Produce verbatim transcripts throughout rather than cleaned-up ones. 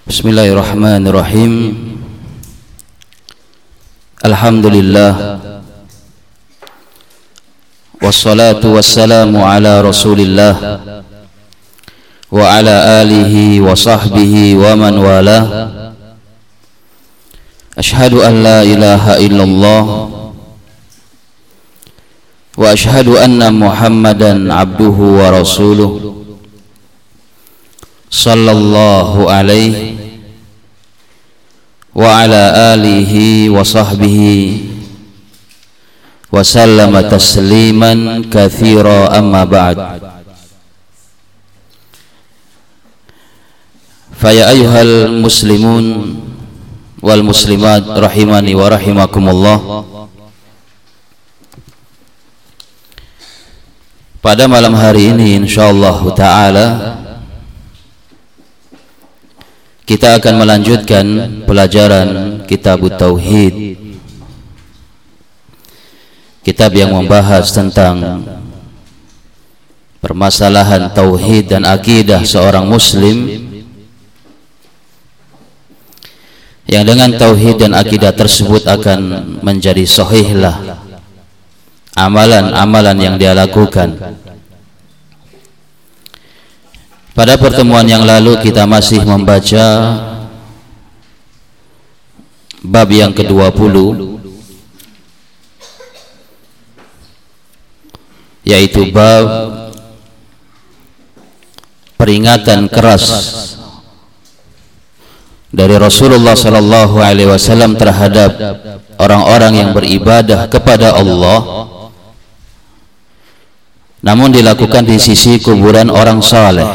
Bismillahirrahmanirrahim. Alhamdulillah, wassalatu wassalamu ala Rasulillah wa ala alihi wa sahbihi wa man walah. Ashhadu an la ilaha illallah wa ashhadu anna Muhammadan abduhu wa rasuluh sallallahu alaihi wa ala alihi wa sahbihi wa sallama tasliman katsira, amma ba'd. Fa ya ayyuhal muslimun wal muslimat rahimani wa rahimakumullah. Pada malam hari ini insyaallah taala kita akan melanjutkan pelajaran Kitab Tauhid, kitab yang membahas tentang permasalahan tauhid dan akidah seorang muslim, yang dengan tauhid dan akidah tersebut akan menjadi sahihlah amalan-amalan yang dia lakukan. Pada pertemuan yang lalu kita masih membaca bab yang kedua puluh, yaitu bab peringatan keras dari Rasulullah sallallahu alaihi wasallam terhadap orang-orang yang beribadah kepada Allah namun dilakukan di sisi kuburan orang saleh.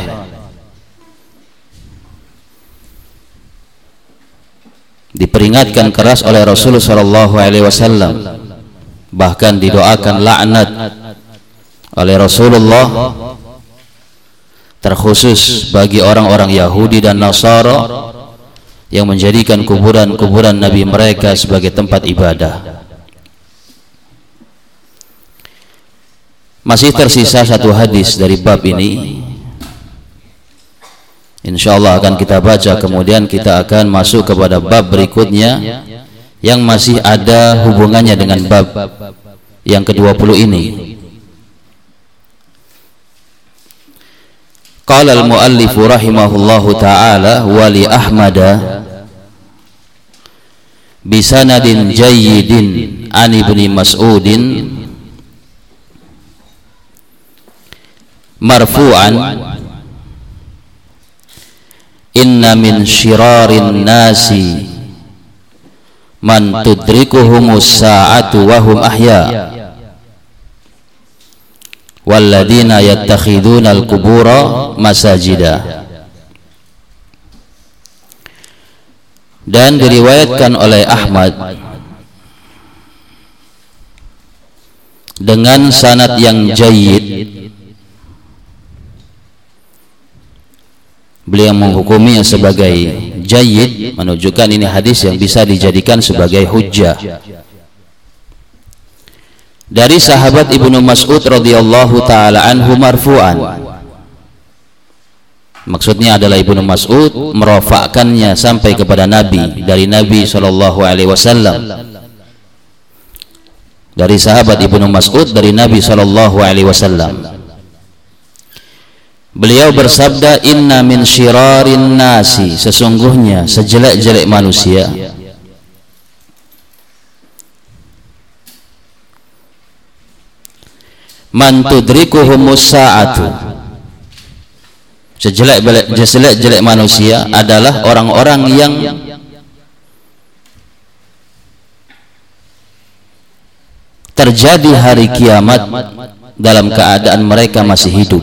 Diperingatkan keras oleh Rasulullah sallallahu alaihi wasallam, bahkan didoakan laknat oleh Rasulullah, terkhusus bagi orang-orang Yahudi dan Nasara yang menjadikan kuburan-kuburan nabi mereka sebagai tempat ibadah. Masih tersisa satu hadis dari bab ini, insyaallah akan kita baca, kemudian kita akan masuk kepada bab berikutnya yang masih ada hubungannya dengan bab yang kedua puluh ini. Qala al-muallif rahimahullahu ta'ala wa li Ahmada bisanadin jayyidin an ibni Mas'udin marfu'an inna min syirarin nasi man tudrikuhumus sa'atu wa hum ahya walladina yattakhiduna al-qubura masajida. Dan diriwayatkan oleh Ahmad dengan sanad yang jayyid, beliau menghukuminya sebagai jayyid, menunjukkan ini hadis yang bisa dijadikan sebagai hujjah, dari sahabat Ibnu Mas'ud radhiyallahu taala anhu marfu'an. Maksudnya adalah Ibnu Mas'ud merofakkannya sampai kepada Nabi, dari Nabi sallallahu alaihi wasallam, dari sahabat Ibnu Mas'ud dari Nabi sallallahu alaihi wasallam. Beliau bersabda, inna min syirarin nasi, sesungguhnya sejelek-jelek manusia man tudrikuhumus sa'atu, sejelek-jelek manusia adalah orang-orang yang terjadi hari kiamat dalam keadaan mereka masih hidup.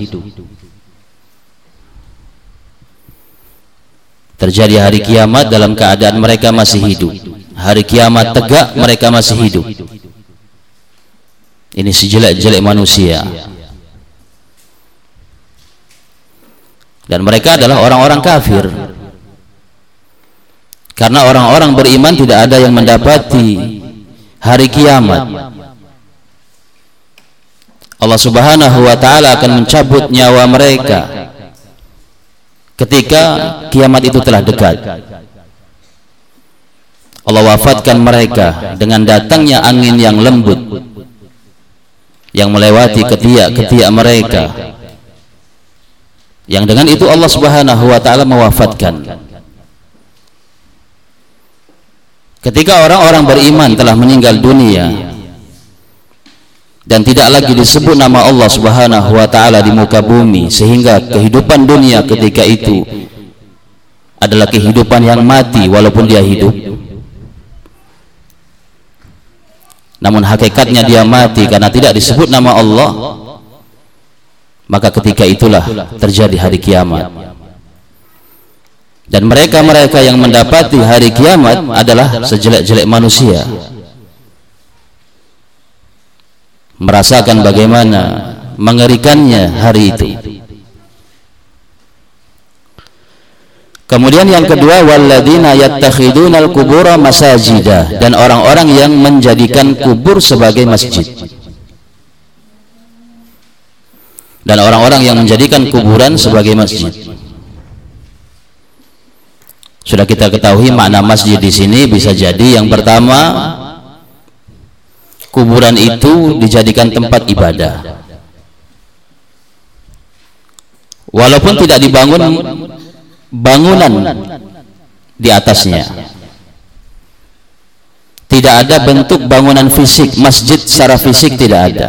Terjadi hari kiamat dalam keadaan mereka masih hidup. Hari kiamat tegak, mereka masih hidup. Ini sejelek-jelek manusia. Dan mereka adalah orang-orang kafir. Karena orang-orang beriman tidak ada yang mendapati hari kiamat. Allah Subhanahu wa taala akan mencabut nyawa mereka ketika kiamat itu telah dekat, Allah wafatkan mereka dengan datangnya angin yang lembut yang melewati ketiak-ketiak mereka, yang dengan itu Allah Subhanahu wa taala mewafatkan. Ketika orang-orang beriman telah meninggal dunia dan tidak lagi disebut nama Allah Subhanahu wa taala di muka bumi, sehingga kehidupan dunia ketika itu adalah kehidupan yang mati walaupun dia hidup, namun hakikatnya dia mati karena tidak disebut nama Allah. Maka ketika itulah terjadi hari kiamat, dan mereka-mereka yang mendapati hari kiamat adalah sejelek-jelek manusia, merasakan bagaimana mengerikannya hari itu. Kemudian yang kedua, walladzina yattakhidunal qubura masajida, dan orang-orang yang menjadikan kubur sebagai masjid. Dan orang-orang yang menjadikan kuburan sebagai masjid. Sudah kita ketahui makna masjid di sini bisa jadi yang pertama, kuburan itu dijadikan tempat ibadah, walaupun tidak dibangun bangunan di atasnya. Tidak ada bentuk bangunan fisik masjid secara fisik, tidak ada.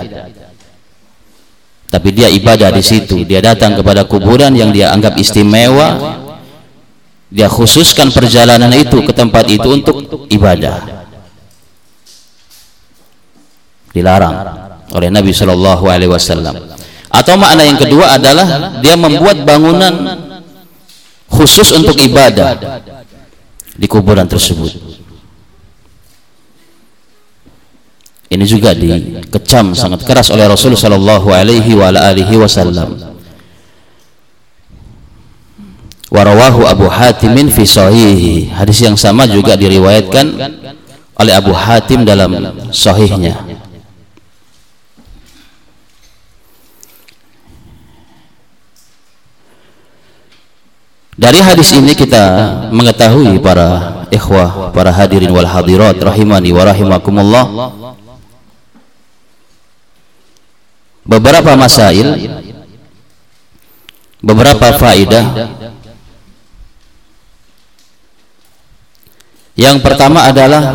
Tapi dia ibadah di situ. Dia datang kepada kuburan yang dia anggap istimewa. Dia khususkan perjalanan itu ke tempat itu untuk ibadah. Dilarang oleh Nabi Shallallahu Alaihi Wasallam. Atau makna yang kedua adalah dia membuat bangunan khusus untuk ibadah di kuburan tersebut. Ini juga dikecam sangat keras oleh Rasul Shallallahu Alaihi Wasallam. Warawahu Abu Hatimin fi Sahihi. Hadis yang sama juga diriwayatkan oleh Abu Hatim dalam Sahihnya. Dari hadis ini kita mengetahui, para ikhwah, para hadirin wal hadirat rahimani wa rahimakumullah, beberapa masail, beberapa faedah. Yang pertama adalah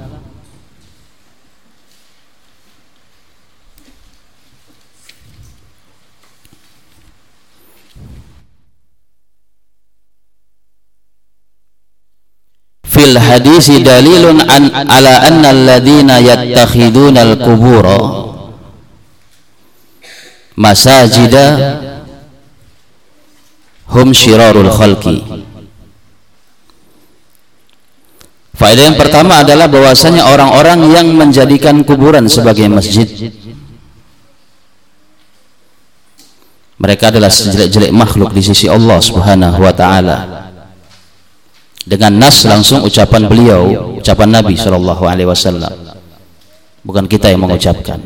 fil hadisi dalilun an ala anna alladhina yattakhiduna al-qubura masajida hum syirarul khalqi. Faedah yang pertama adalah bahwasanya orang-orang yang menjadikan kuburan sebagai masjid, mereka adalah sejelek-jelek makhluk di sisi Allah Subhanahu wa taala. Dengan nas langsung ucapan beliau, ucapan Nabi Shallallahu Alaihi Wasallam, bukan kita yang mengucapkan.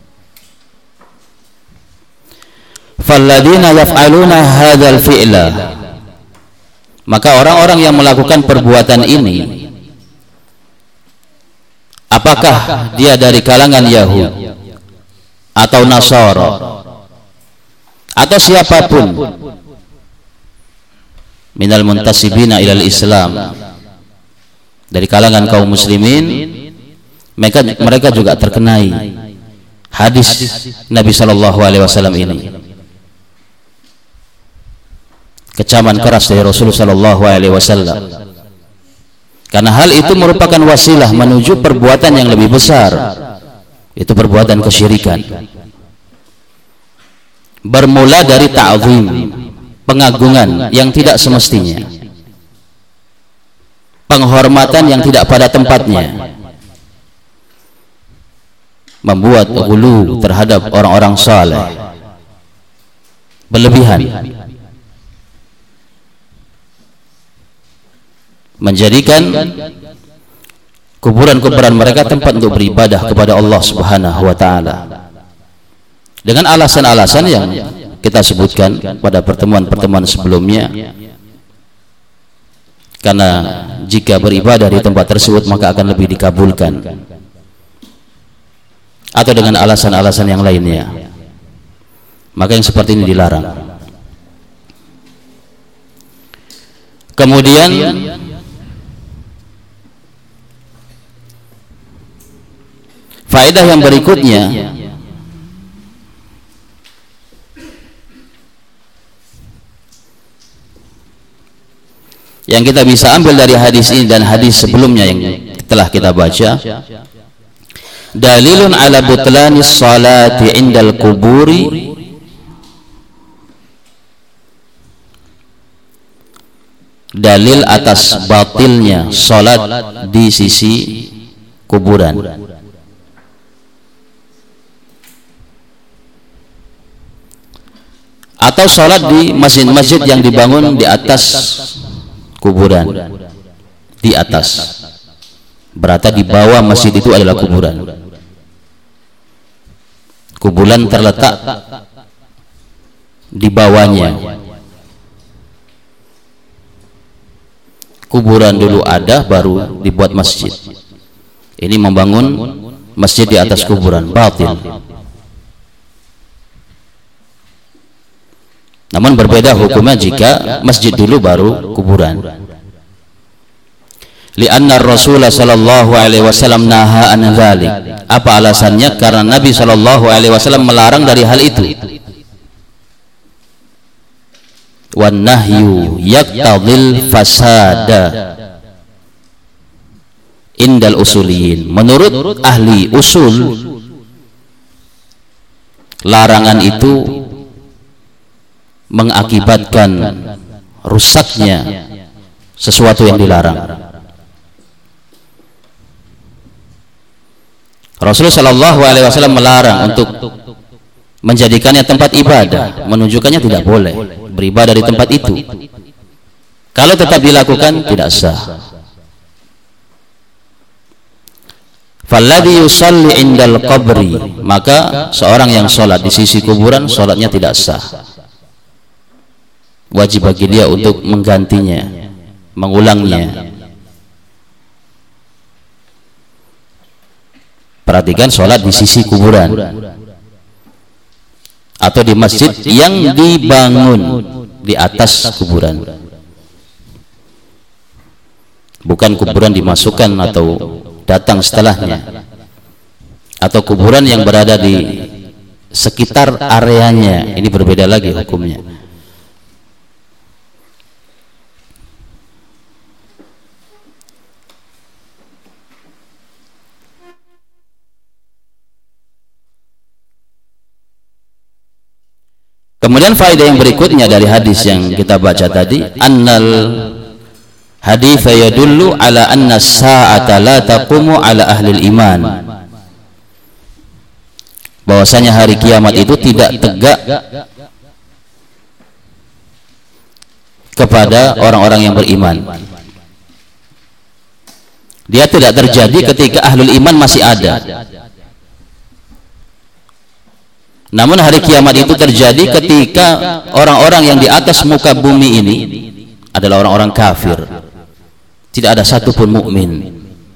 Falladina yaf'aluna hadzal fi'la, maka orang-orang yang melakukan perbuatan ini, apakah dia dari kalangan Yahudi atau Nasara atau siapapun minal muntasibina ilal Islam, dari kalangan kaum muslimin, mereka mereka juga terkenai hadis Nabi Shallallahu Alaihi Wasallam ini. Kecaman keras dari Rasulullah Shallallahu Alaihi Wasallam, karena hal itu merupakan wasilah menuju perbuatan yang lebih besar, itu perbuatan kesyirikan. Bermula dari ta'zim, pengagungan yang tidak semestinya, penghormatan yang tidak pada tempatnya, membuat ghulu terhadap orang-orang saleh, berlebihan, menjadikan kuburan-kuburan mereka tempat untuk beribadah kepada Allah Subhanahu wa taala dengan alasan-alasan yang kita sebutkan pada pertemuan-pertemuan sebelumnya, karena jika beribadah di tempat tersebut maka akan lebih dikabulkan, atau dengan alasan-alasan yang lainnya, maka yang seperti ini dilarang. Kemudian faedah yang berikutnya, yang kita bisa ambil dari hadis ini dan hadis sebelumnya yang telah kita baca, dalilun ala butlanis salati indal kuburi dalil atas batilnya salat di sisi kuburan. Atau salat di masjid-masjid yang dibangun di atas kuburan. Di atas. Berarti di bawah masjid itu adalah kuburan. Kuburan terletak di bawahnya. Kuburan dulu ada, baru dibuat masjid. Ini membangun masjid di atas kuburan, batil. Namun berbeda hukumnya jika masjid dulu baru kuburan. Lianna Rasulullah sallallahu alaihi wasallam naha an dzalik. Apa alasannya? Karena Nabi sallallahu alaihi wasallam melarang dari hal itu. Wan nahyu yaqtadil fasada indal usuliyin. Menurut ahli usul, larangan itu mengakibatkan rusaknya sesuatu yang dilarang. Rasulullah Shallallahu Alaihi Wasallam melarang untuk menjadikannya tempat ibadah, menunjukkannya tidak boleh beribadah di tempat itu. Kalau tetap dilakukan tidak sah. Falladhi yusalli indal qabri, maka seorang yang sholat di sisi kuburan sholatnya tidak sah. Wajib bagi dia untuk menggantinya, mengulangnya. Perhatikan, sholat di sisi kuburan atau di masjid yang dibangun di atas kuburan, bukan kuburan dimasukkan atau datang setelahnya, atau kuburan yang berada di sekitar areanya. Ini berbeda lagi hukumnya. Kemudian faedah yang berikutnya dari hadis yang kita baca tadi, annal hadits yadullu ala anna sa'ata la taqumu ala ahli iman. Bahwasanya hari kiamat itu tidak tegak kepada orang-orang yang beriman. Dia tidak terjadi ketika ahlul iman masih ada. Namun hari kiamat itu terjadi ketika orang-orang yang di atas muka bumi ini adalah orang-orang kafir. Tidak ada satupun mukmin.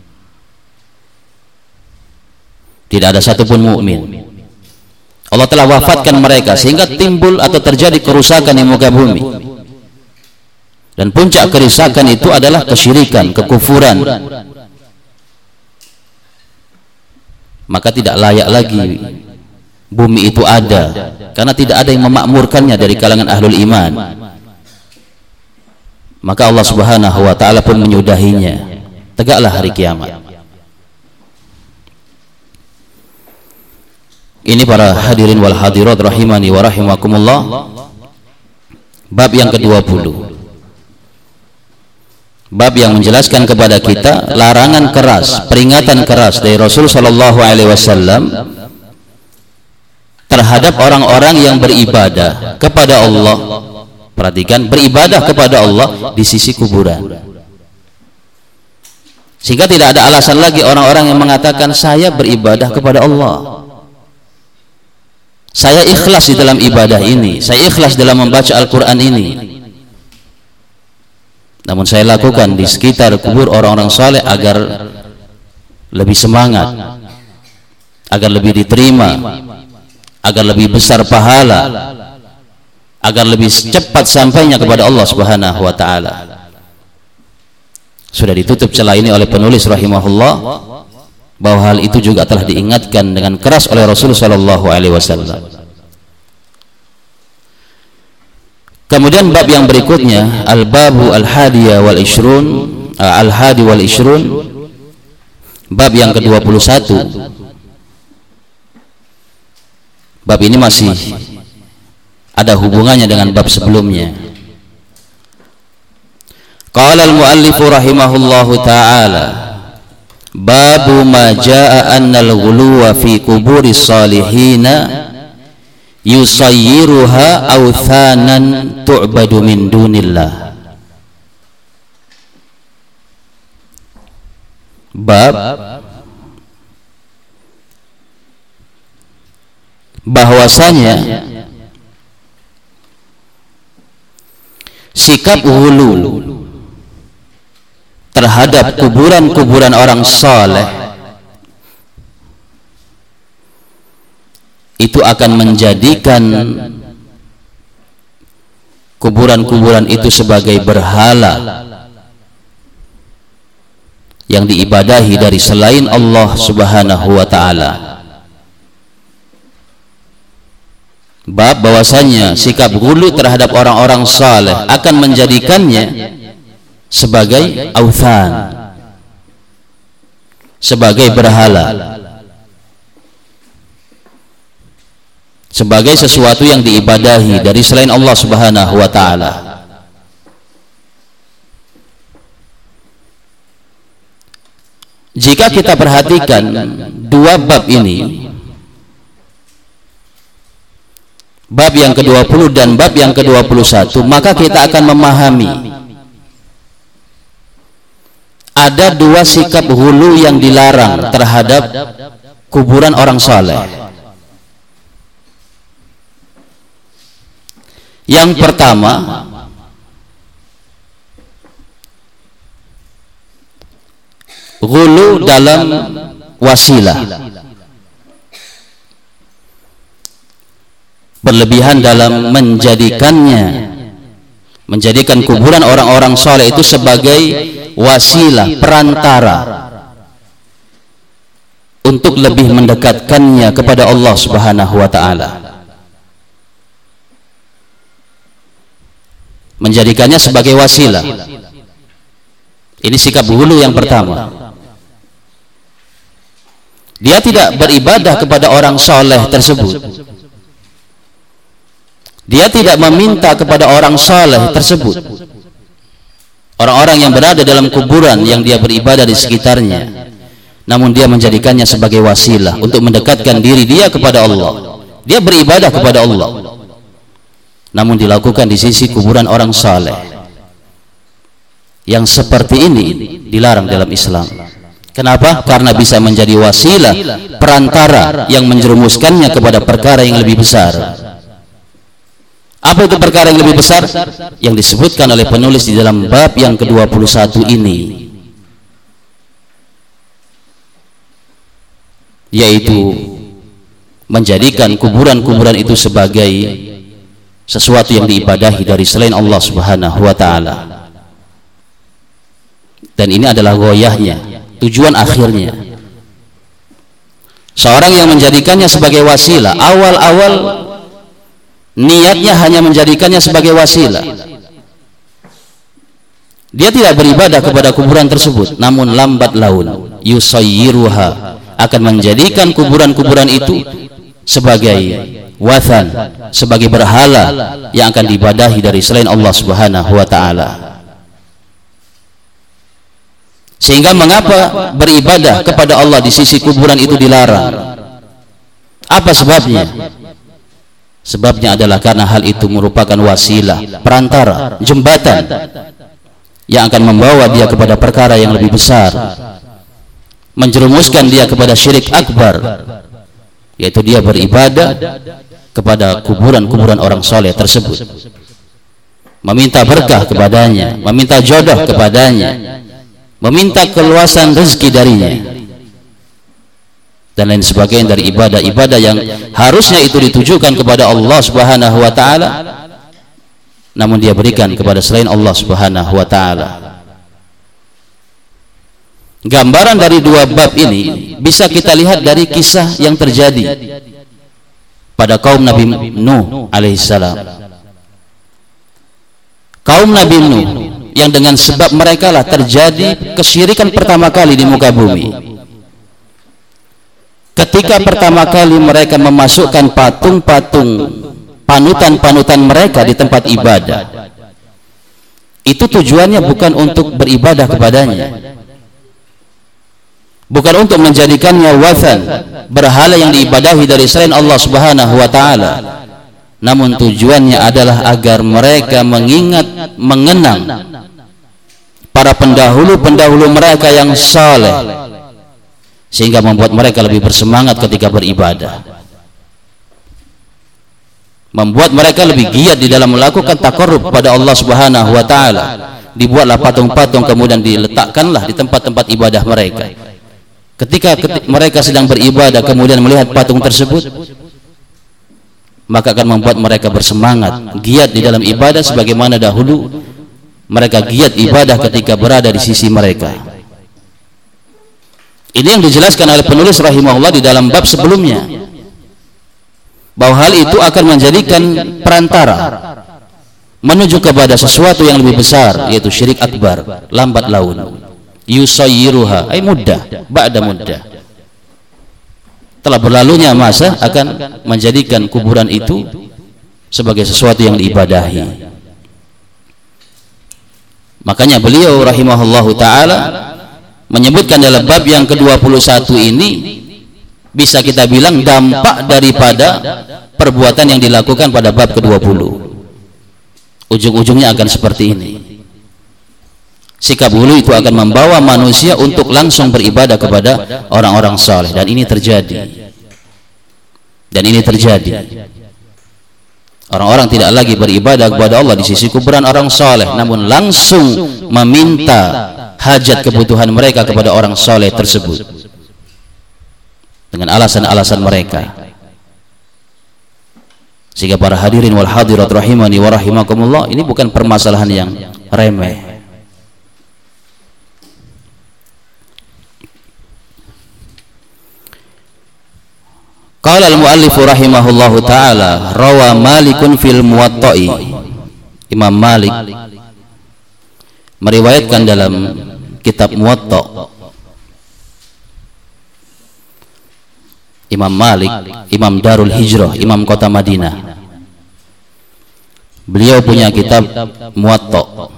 Tidak ada satupun mukmin. Allah telah wafatkan mereka sehingga timbul atau terjadi kerusakan di muka bumi. Dan puncak kerusakan itu adalah kesyirikan, kekufuran. Maka tidak layak lagi bumi itu ada, karena tidak ada yang memakmurkannya dari kalangan ahlul iman. Maka Allah Subhanahu wa ta'ala pun menyudahinya. Tegaklah hari kiamat. Ini para hadirin wal hadirat rahimani wa rahimakumullah, bab yang kedua puluh, bab yang menjelaskan kepada kita larangan keras, peringatan keras dari Rasul sallallahu alaihi wasallam terhadap orang-orang yang beribadah kepada Allah. Perhatikan, beribadah kepada Allah di sisi kuburan. Sehingga tidak ada alasan lagi orang-orang yang mengatakan saya beribadah kepada Allah, saya ikhlas di dalam ibadah ini, saya ikhlas dalam membaca Al-Quran ini. namun saya lakukan di sekitar kubur orang-orang saleh agar lebih semangat, agar lebih diterima, agar lebih besar pahala, agar lebih cepat sampainya kepada Allah Subhanahu wa taala. Sudah ditutup celah ini oleh penulis rahimahullah, bahwa hal itu juga telah diingatkan dengan keras oleh Rasul sallallahu alaihi wasallam. Kemudian bab yang berikutnya, al-babu al-hadiya wal ishrun, al-hadi wal ishrun, bab yang ke-dua puluh satu. Bab ini masih ada hubungannya dengan bab sebelumnya. Qala al-muallif rahimahullahu ta'ala, babu ma jaa anna al-ghuluwa fi kuburi salihina yusayyiruha awthanan tu'badu min dunillah. Bab bahwasanya sikap ghulu terhadap kuburan-kuburan orang saleh itu akan menjadikan kuburan-kuburan itu sebagai berhala yang diibadahi dari selain Allah Subhanahu wa ta'ala. Bab bahwasanya sikap ghulu terhadap orang-orang saleh akan menjadikannya sebagai authan, sebagai berhala, sebagai sesuatu yang diibadahi dari selain Allah Subhanahu wa ta'ala. Jika kita perhatikan dua bab ini, bab yang ke dua puluh dan bab yang ke dua puluh satu, maka kita akan memahami ada dua sikap hulu yang dilarang terhadap kuburan orang saleh. Yang pertama, ghulu dalam wasilah, berlebihan dalam menjadikannya menjadikan kuburan orang-orang saleh itu sebagai wasilah, perantara untuk lebih mendekatkannya kepada Allah Subhanahu wa ta'ala, menjadikannya sebagai wasilah. Ini sikap ghulu yang pertama. Dia tidak beribadah kepada orang soleh tersebut, dia tidak meminta kepada orang soleh tersebut, orang-orang yang berada dalam kuburan yang dia beribadah di sekitarnya, namun dia menjadikannya sebagai wasilah untuk mendekatkan diri dia kepada Allah. Dia beribadah kepada Allah, namun dilakukan di sisi kuburan orang saleh. Yang seperti ini dilarang dalam Islam. Kenapa? Karena bisa menjadi wasilah, perantara yang menjerumuskannya kepada perkara yang lebih besar. Apa itu perkara yang lebih besar? Yang disebutkan oleh penulis di dalam bab yang ke dua puluh satu ini, yaitu menjadikan kuburan-kuburan itu sebagai sesuatu yang diibadahi dari selain Allah Subhanahu wa ta'ala. Dan ini adalah goyahnya, tujuan akhirnya. Seorang yang menjadikannya sebagai wasilah, awal-awal niatnya hanya menjadikannya sebagai wasilah. Dia tidak beribadah kepada kuburan tersebut, namun lambat laun yusayyiruha, akan menjadikan kuburan-kuburan itu sebagai wathan, sebagai berhala yang akan diibadahi dari selain Allah Subhanahu wa ta'ala. Sehingga mengapa beribadah kepada Allah di sisi kuburan itu dilarang? Apa sebabnya? Sebabnya adalah karena hal itu merupakan wasilah, perantara, jembatan yang akan membawa dia kepada perkara yang lebih besar, menjerumuskan dia kepada syirik akbar, yaitu dia beribadah kepada kuburan-kuburan orang soleh tersebut. meminta berkah kepadanya, meminta jodoh kepadanya, meminta keluasan rezeki darinya, dan lain sebagainya dari ibadah-ibadah yang harusnya itu ditujukan kepada Allah Subhanahu wa taala, namun dia berikan kepada selain Allah Subhanahu wa taala. Gambaran dari dua bab ini bisa kita lihat dari kisah yang terjadi pada kaum Nabi Nuh alaihissalam. Kaum Nabi Nuh yang dengan sebab mereka lah terjadi kesyirikan pertama kali di muka bumi. Ketika pertama kali mereka memasukkan patung-patung, panutan-panutan mereka di tempat ibadah, itu tujuannya bukan untuk beribadah kepadanya, bukan untuk menjadikannya wathan, berhala yang diibadahi dari selain Allah Subhanahu wa taala, namun tujuannya adalah agar mereka mengingat, mengenang para pendahulu-pendahulu mereka yang saleh, sehingga membuat mereka lebih bersemangat ketika beribadah, membuat mereka lebih giat di dalam melakukan taqarrub pada Allah Subhanahu wa taala. Dibuatlah patung-patung, kemudian diletakkanlah di tempat-tempat ibadah mereka. Ketika, ketika mereka sedang beribadah kemudian melihat patung tersebut, maka akan membuat mereka bersemangat, giat di dalam ibadah sebagaimana dahulu mereka giat ibadah ketika berada di sisi mereka. Ini yang dijelaskan oleh penulis rahimahullah di dalam bab sebelumnya, bahwa hal itu akan menjadikan perantara menuju kepada sesuatu yang lebih besar, yaitu syirik akbar, lambat laun. Yusayyiruha ay muddah ba'da muddah, telah berlalunya masa akan menjadikan kuburan itu sebagai sesuatu yang diibadahi. Makanya beliau rahimahullahu ta'ala menyebutkan dalam bab yang ke dua puluh satu ini, bisa kita bilang dampak daripada perbuatan yang dilakukan pada bab ke dua puluh. Ujung-ujungnya akan seperti ini. Sikap hulu itu akan membawa manusia untuk langsung beribadah kepada orang-orang saleh, dan ini terjadi. Dan ini terjadi. Orang-orang tidak lagi beribadah kepada Allah di sisi kuburan orang saleh, namun langsung meminta hajat kebutuhan mereka kepada orang soleh tersebut dengan alasan-alasan mereka. Sehingga para hadirin wal hadirat rahimani wa rahimakumullah, ini bukan permasalahan yang remeh. Qala al-muallif rahimahullahu taala, rawa Malikun fil Muwatta'i. Imam Malik meriwayatkan dalam kitab Muwatta. Imam Malik, Imam Darul Hijrah, Imam kota Madinah, beliau punya kitab Muwatta.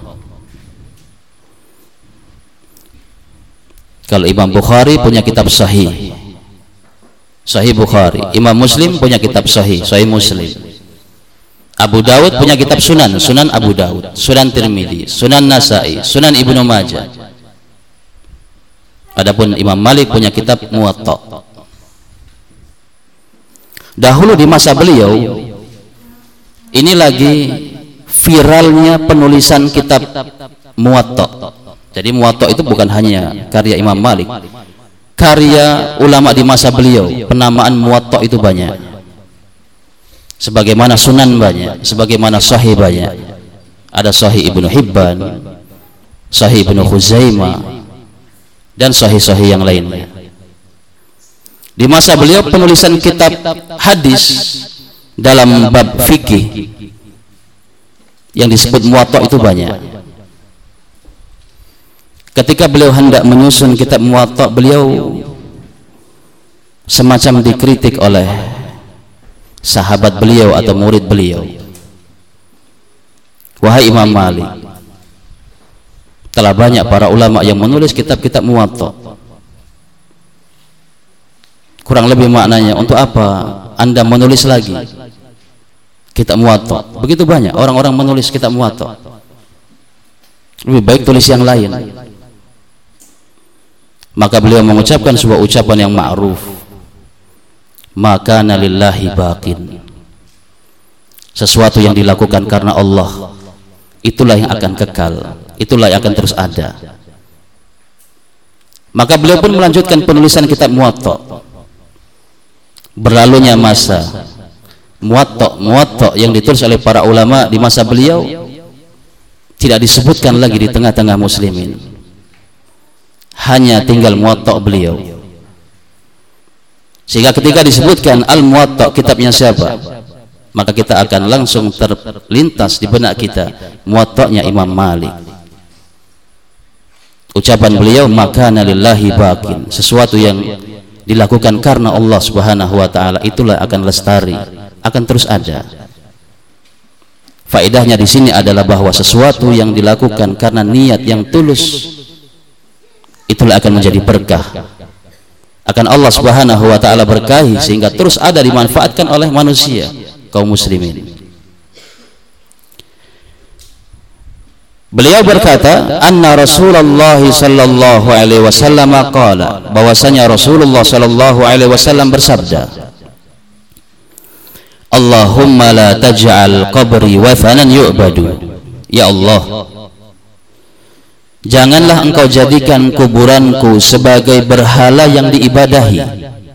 Kalau Imam Bukhari punya kitab Sahih, Sahih Bukhari. Imam Muslim punya kitab Sahih, Sahih Muslim. Abu Dawud punya kitab Sunan, Sunan Abu Dawud, Sunan Tirmidzi, Sunan Nasai, Sunan Ibnu Majah. Adapun Imam Malik punya kitab Muwatta. Dahulu di masa beliau, ini lagi viralnya penulisan kitab Muwatta. Jadi Muwatta itu bukan hanya karya Imam Malik, karya ulama di masa beliau, penamaan Muwatta itu banyak. Sebagaimana Sunan banyak, sebagaimana Sahih banyak. Ada Sahih Ibnu Hibban, Sahih Ibnu Khuzaimah, dan Sahih-Sahih yang lainnya. Di masa beliau penulisan kitab hadis dalam bab fikih yang disebut Muwatta itu banyak. Ketika beliau hendak menyusun kitab Muwatta, beliau semacam dikritik oleh sahabat beliau atau murid beliau. Wahai Imam Malik, telah banyak para ulama yang menulis kitab-kitab Muwatta. Kurang lebih maknanya, untuk apa Anda menulis lagi kitab Muwatta? Begitu banyak orang-orang menulis kitab Muwatta, lebih baik tulis yang lain. Maka beliau mengucapkan sebuah ucapan yang ma'ruf, maka nalillahi baqin, sesuatu yang dilakukan karena Allah itulah yang akan kekal, itulah yang akan terus ada. Maka beliau pun melanjutkan penulisan kitab Muwatta. Berlalunya masa, Muwatta Muwatta yang ditulis oleh para ulama di masa beliau tidak disebutkan lagi di tengah-tengah muslimin, hanya tinggal Muwatta beliau. Sehingga ketika disebutkan Al-Muwatta, kitabnya siapa, maka kita akan langsung terlintas di benak kita Muwatta'nya Imam Malik. Ucapan beliau, makana lillahi baqin, sesuatu yang dilakukan karena Allah Subhanahu wa taala itulah akan lestari, akan terus ada. Faedahnya di sini adalah bahwa sesuatu yang dilakukan karena niat yang tulus itulah akan menjadi berkah. Akan Allah Subhanahu wa taala berkahi sehingga terus ada dimanfaatkan oleh manusia kaum muslimin. Beliau berkata, anna Rasulullah sallallahu alaihi wasallam qala, bahwasanya Rasulullah sallallahu alaihi wasallam bersabda, Allahumma la taj'al qabri wathanan yu'badu. Ya Allah, janganlah engkau jadikan kuburanku sebagai berhala yang diibadahi.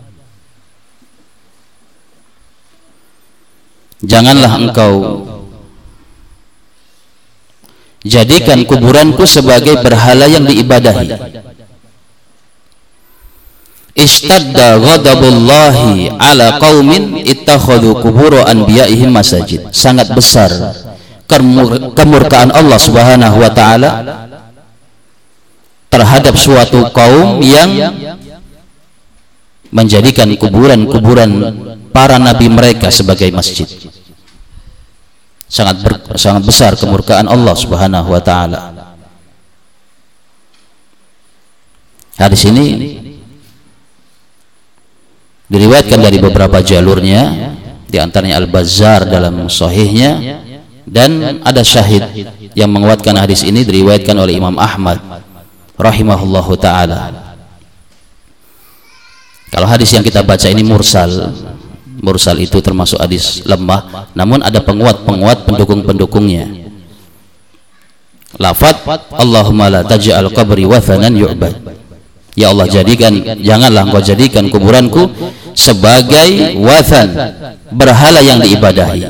Janganlah engkau jadikan kuburanku sebagai berhala yang diibadahi. Ishtadda ghadabullahi ala qaumin ittakhadhu qubur anbiya'ihim masajid. Sangat besar kemurkaan Allah Subhanahu wa taala terhadap suatu kaum yang menjadikan kuburan-kuburan para nabi mereka sebagai masjid. Sangat ber, sangat besar kemurkaan Allah Subhanahu wa taala. Hadis ini diriwayatkan dari beberapa jalurnya, di antaranya Al-Bazzar dalam sahihnya, dan ada syahid yang menguatkan hadis ini diriwayatkan oleh Imam Ahmad rahimahullahu taala. Kalau hadis yang kita baca ini mursal, mursal itu termasuk hadis lemah, namun ada penguat-penguat pendukung-pendukungnya. Lafaz Allahumma la taj'al qabri wathanan yu'bad. Ya Allah, jadikan janganlah engkau jadikan kuburanku sebagai wathan, berhala yang diibadahi.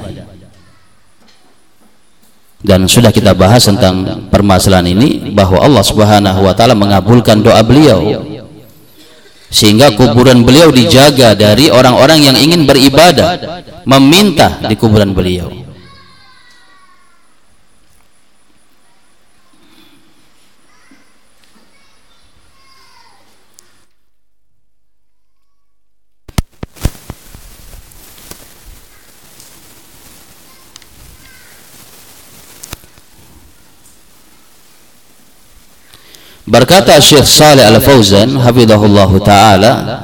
Dan sudah kita bahas tentang permasalahan ini, bahwa Allah Subhanahu wa taala mengabulkan doa beliau sehingga kuburan beliau dijaga dari orang-orang yang ingin beribadah, meminta di kuburan beliau. Berkata Syekh Shalih Al-Fauzan hafizahullahu taala,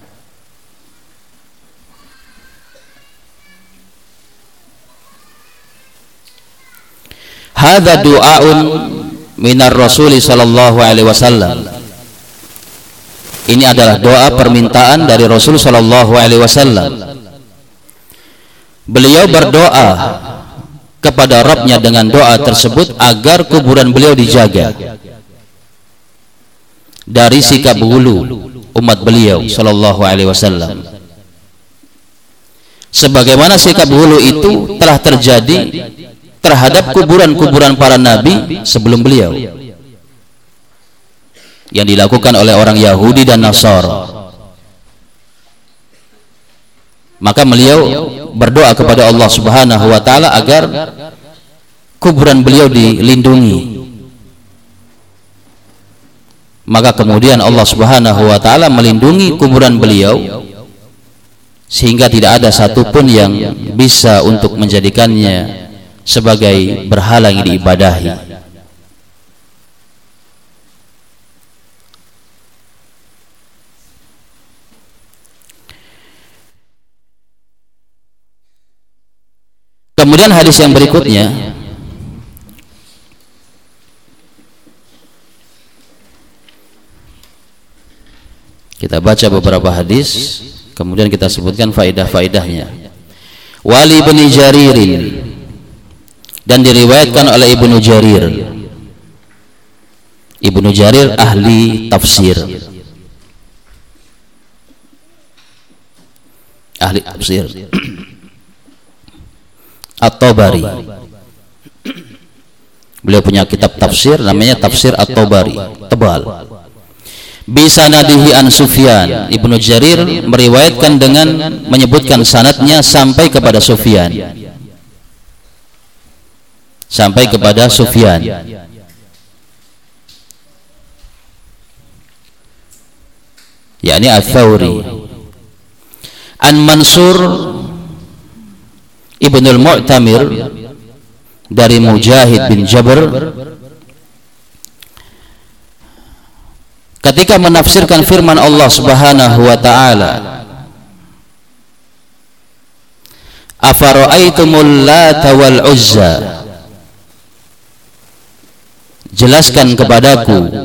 hadza du'aun minar Rasul sallallahu alaihi wasallam. Ini adalah doa permintaan dari Rasul sallallahu alaihi wasallam. Beliau berdoa kepada Rabb-Nya dengan doa tersebut agar kuburan beliau dijaga dari sikap hulu umat beliau sallallahu alaihi wasallam, sebagaimana sikap hulu itu telah terjadi terhadap kuburan-kuburan para nabi sebelum beliau yang dilakukan oleh orang Yahudi dan Nasara. Maka beliau berdoa kepada Allah Subhanahu wa taala agar kuburan beliau dilindungi. Maka kemudian Allah Subhanahu wa taala melindungi kuburan beliau sehingga tidak ada satupun yang bisa untuk menjadikannya sebagai berhala yang diibadahi. Kemudian hadis yang berikutnya, kita baca beberapa hadis, kemudian kita sebutkan faedah-faedahnya. Wali bin Jaririn, dan diriwayatkan oleh Ibnu Jarir. Ibnu Jarir ahli tafsir, ahli tafsir At-Tabari. Beliau punya kitab tafsir namanya Tafsir At-Tabari, tebal. Bisanadihi an Sufyan. Ibnu Jarir meriwayatkan dengan menyebutkan sanadnya sampai kepada Sufyan, sampai kepada Sufyan. yakni Ats-Tsauri an Mansur Ibnul Mu'tamir dari Mujahid bin Jabr ketika menafsirkan firman Allah Subhanahu wa taala, afara'aitumul Lata wal Uzza, jelaskan kepadaku,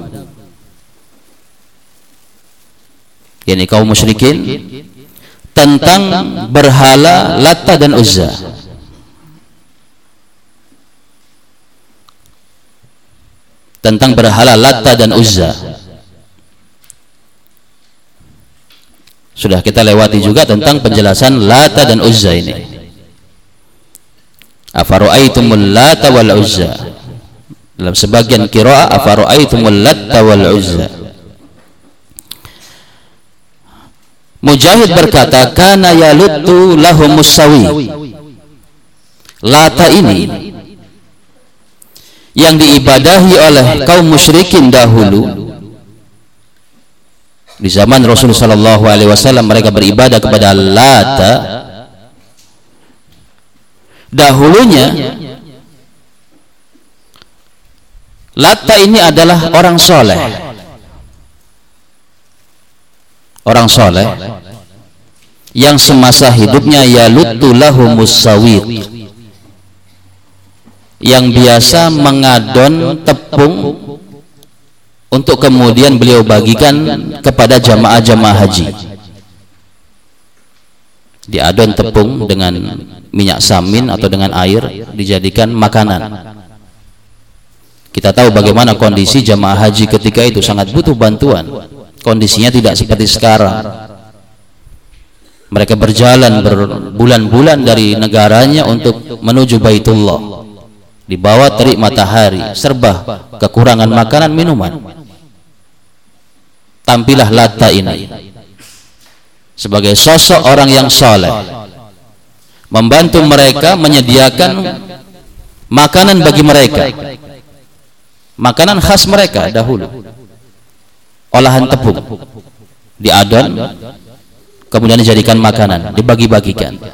yakni kaum musyrikin, tentang berhala Lata dan Uzza. Tentang berhala Lata dan Uzza sudah kita lewati juga tentang penjelasan Lata dan Uzza ini. Afara'aitumul Lata wal Uzza, dalam sebagian qiraah afara'aitumul Lata wal Uzza. Mujahid berkata, kana yaluttu lahumus sawi. Lata ini yang diibadahi oleh kaum musyrikin dahulu. Di zaman Rasulullah sallallahu alaihi wasallam mereka beribadah kepada Lata. Dahulunya Lata ini adalah orang soleh, orang soleh yang semasa hidupnya yaluttu lahumus sawit, yang biasa mengadon tepung untuk kemudian beliau bagikan kepada jamaah-jamaah haji. Diadon tepung dengan minyak samin atau dengan air, dijadikan makanan. Kita tahu bagaimana kondisi jamaah haji ketika itu, sangat butuh bantuan. Kondisinya tidak seperti sekarang. Mereka berjalan berbulan-bulan dari negaranya untuk menuju Baitullah. Di bawah terik matahari, serba kekurangan makanan minuman. Tampillah Lata ini sebagai sosok orang yang soleh, membantu mereka, menyediakan makanan bagi mereka, makanan khas mereka dahulu, olahan tepung diadon kemudian dijadikan makanan, dibagi-bagikan.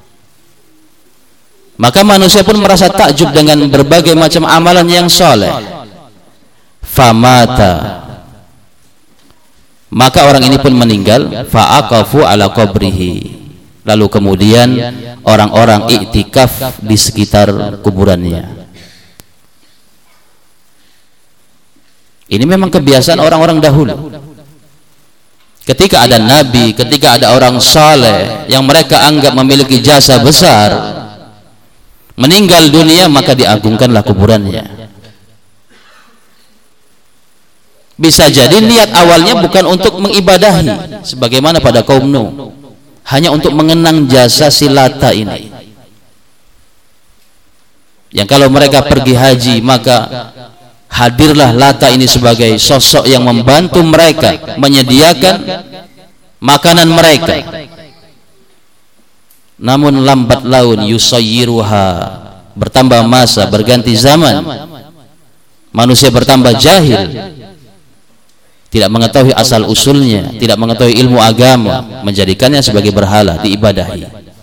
Maka manusia pun merasa takjub dengan berbagai macam amalan yang soleh. Famata, maka orang ini pun meninggal. Fa'aqafu ala qabrihi, lalu kemudian orang-orang iktikaf di sekitar kuburannya. Ini memang kebiasaan orang-orang dahulu. Ketika ada nabi, ketika ada orang saleh yang mereka anggap memiliki jasa besar, meninggal dunia, maka diagungkanlah kuburannya. Bisa jadi niat awalnya bukan untuk mengibadahi sebagaimana pada kaum Nuh, hanya untuk mengenang jasa si Lata ini, yang kalau mereka pergi haji maka hadirlah Lata ini sebagai sosok yang membantu mereka, menyediakan makanan mereka. Namun lambat laun yusayyiruha, bertambah masa, berganti zaman, manusia bertambah jahil, tidak mengetahui asal usulnya, tidak mengetahui ilmu agama, menjadikannya sebagai berhala diibadahi.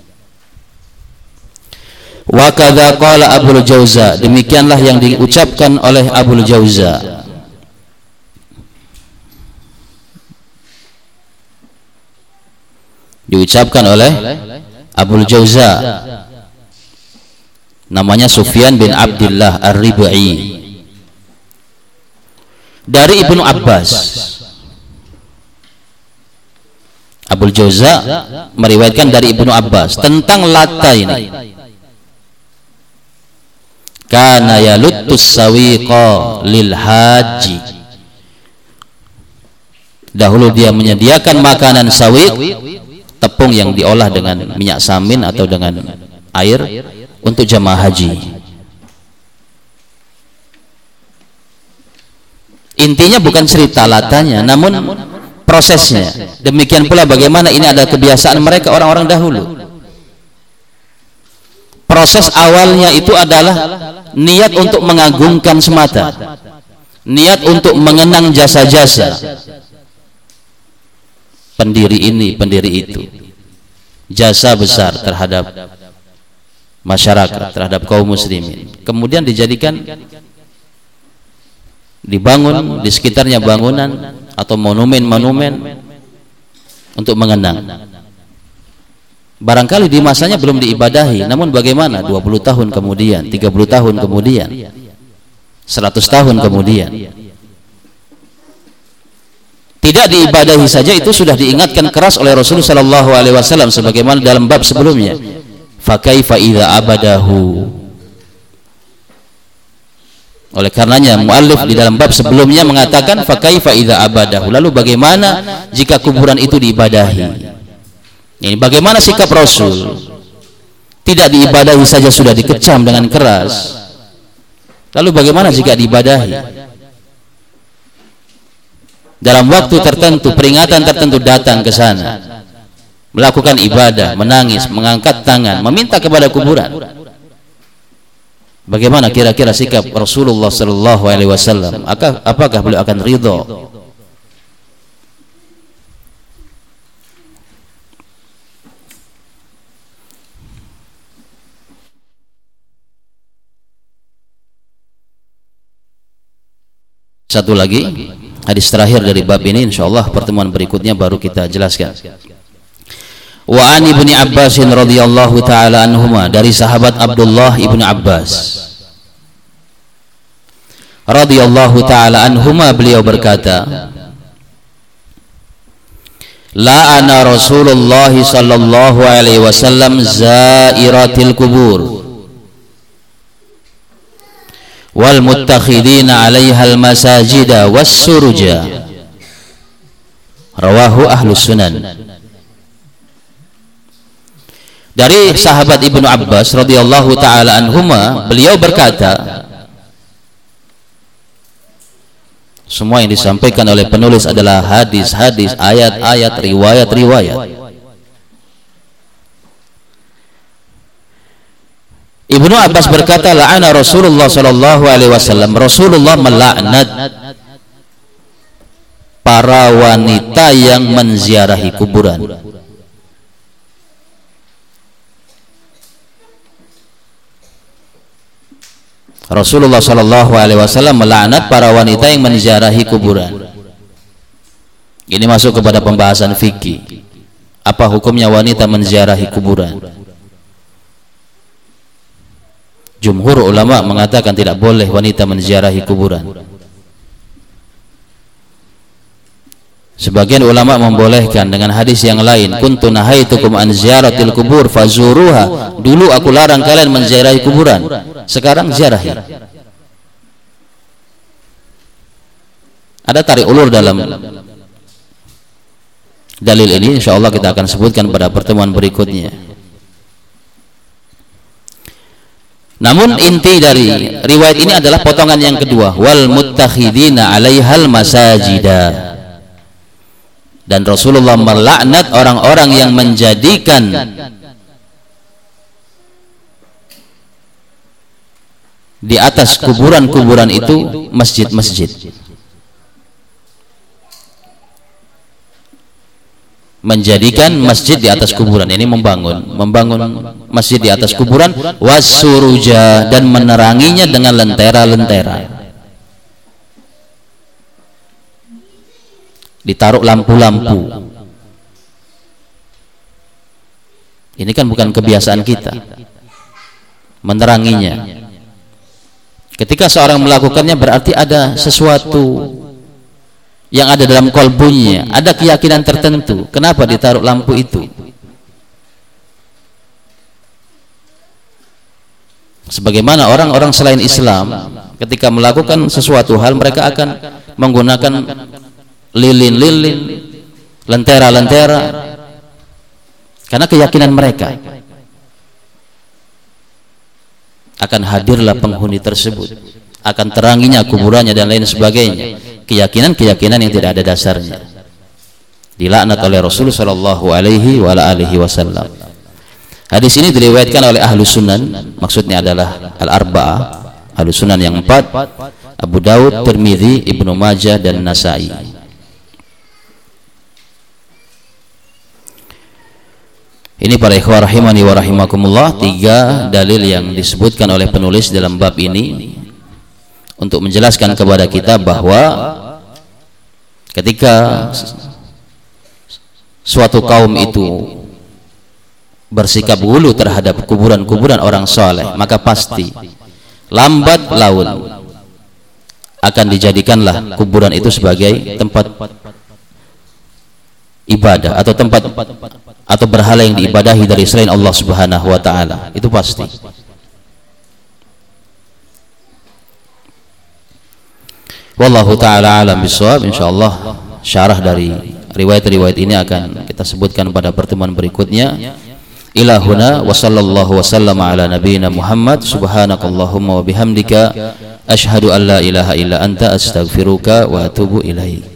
Wa kadza qala Abul Jauza, demikianlah yang diucapkan oleh Abul Jauza. Diucapkan oleh Abul Jauza, namanya Sufyan bin Abdullah Ar-Rib'i, dari Ibnu Abbas. Abul Jauza meriwayatkan dari Ibnu Abbas tentang Lata ini. kana yaluttus sawiqa lil haji. Dahulu dia menyediakan makanan sawiq, tepung yang diolah dengan minyak samin atau dengan air untuk jamaah haji. Intinya bukan cerita latanya, namun prosesnya. Demikian pula bagaimana ini ada kebiasaan mereka orang-orang dahulu. Proses awalnya itu adalah niat untuk mengagungkan semata, niat untuk mengenang jasa-jasa pendiri ini, pendiri itu, jasa besar terhadap masyarakat, terhadap kaum muslimin. Kemudian dijadikan, dibangun di sekitarnya bangunan atau monumen-monumen untuk mengenang. Barangkali di masanya belum diibadahi, namun bagaimana dua puluh tahun kemudian, tiga puluh tahun kemudian, seratus tahun kemudian, tidak diibadahi saja itu sudah diingatkan keras oleh Rasulullah Shallallahu Alaihi Wasallam sebagaimana dalam bab sebelumnya. Fakaifa idza abadahu. Oleh karenanya muallif di dalam bab sebelumnya mengatakan fakaifa idza abadahu. Lalu bagaimana jika kuburan itu diibadahi? Ini bagaimana sikap Rasul? Tidak diibadahi saja sudah dikecam dengan keras. Lalu bagaimana jika diibadahi? Dalam waktu tertentu, peringatan tertentu datang ke sana, melakukan ibadah, menangis, mengangkat tangan, meminta kepada kuburan. Bagaimana kira-kira sikap Rasulullah Sallallahu Alaihi Wasallam? Apakah beliau akan ridho? Satu lagi hadis terakhir dari bab ini, insyaallah pertemuan berikutnya baru kita jelaskan. Wa an ibni Abbas radhiyallahu taala anhuma, dari sahabat Abdullah ibnu Abbas radhiyallahu taala anhuma, beliau berkata, la ana Rasulullah sallallahu alaihi wasallam zairatil kubur wal muttakhidina 'alaiha al masajida was suruja. Rawahu ahlus sunan. Dari sahabat Ibnu Abbas radhiyallahu taala anhuma, beliau berkata, semua yang disampaikan oleh penulis adalah hadis-hadis, ayat-ayat, riwayat-riwayat. Ibnu Abbas berkata, la'ana Rasulullah sallallahu alaihi wasallam, Rasulullah melaknat para wanita yang menziarahi kuburan. Rasulullah sallallahu alaihi wasallam melaknat para wanita yang menziarahi kuburan. Ini masuk kepada pembahasan fikih. Apa hukumnya wanita menziarahi kuburan? Jumhur ulama mengatakan tidak boleh wanita menziarahi kuburan. Sebagian ulama membolehkan dengan hadis yang lain, kuntu nahaitukum an ziyaratil kubur fazuruha. Dulu aku larang kalian menziarahi kuburan, sekarang ziarahi. Ada tarik ulur dalam dalil ini, insyaallah kita akan sebutkan pada pertemuan berikutnya. Namun inti dari riwayat ini adalah potongan yang kedua, wal muttakhidina 'alaihal masajida. Dan Rasulullah melaknat orang-orang yang menjadikan di atas kuburan-kuburan itu masjid-masjid. Menjadikan masjid di atas kuburan, ini membangun membangun masjid di atas kuburan, wasuruja, dan meneranginya dengan lentera-lentera, ditaruh lampu-lampu. Ini kan bukan kebiasaan kita meneranginya. Ketika seorang melakukannya berarti ada sesuatu yang ada dalam kolbunya, ada keyakinan tertentu. Kenapa ditaruh lampu itu? Sebagaimana orang-orang selain Islam ketika melakukan sesuatu hal mereka akan menggunakan lilin-lilin, lentera-lentera, karena keyakinan mereka akan hadirlah penghuni tersebut, akan teranginya kuburannya dan lain sebagainya. Keyakinan-keyakinan yang tidak ada dasarnya, dilaknat oleh Rasul sallallahu alaihi wa alihi wasallam. Hadis ini diriwayatkan oleh ahlu sunan, maksudnya adalah al-arba'ah, ahlu sunan yang empat, Abu Daud, Tirmidzi, Ibnu Majah dan Nasai. Ini para ikhwah rahimani wa rahimakumullah, tiga dalil yang disebutkan oleh penulis dalam bab ini untuk menjelaskan kepada kita bahwa ketika suatu kaum itu bersikap hulu terhadap kuburan-kuburan orang soleh, maka pasti lambat laun akan dijadikanlah kuburan itu sebagai tempat ibadah atau tempat atau berhala yang diibadahi dari selain Allah Subhanahu wa taala. Itu pasti. Wallahu taala alam bisawab. Insyaallah syarah dari riwayat-riwayat ini akan kita sebutkan pada pertemuan berikutnya. Ila huna wa sallallahu wa sallama ala nabiyyina Muhammad. Subhanakallahumma wa bihamdika asyhadu an la ilaha illa anta astaghfiruka wa atubu ilaik.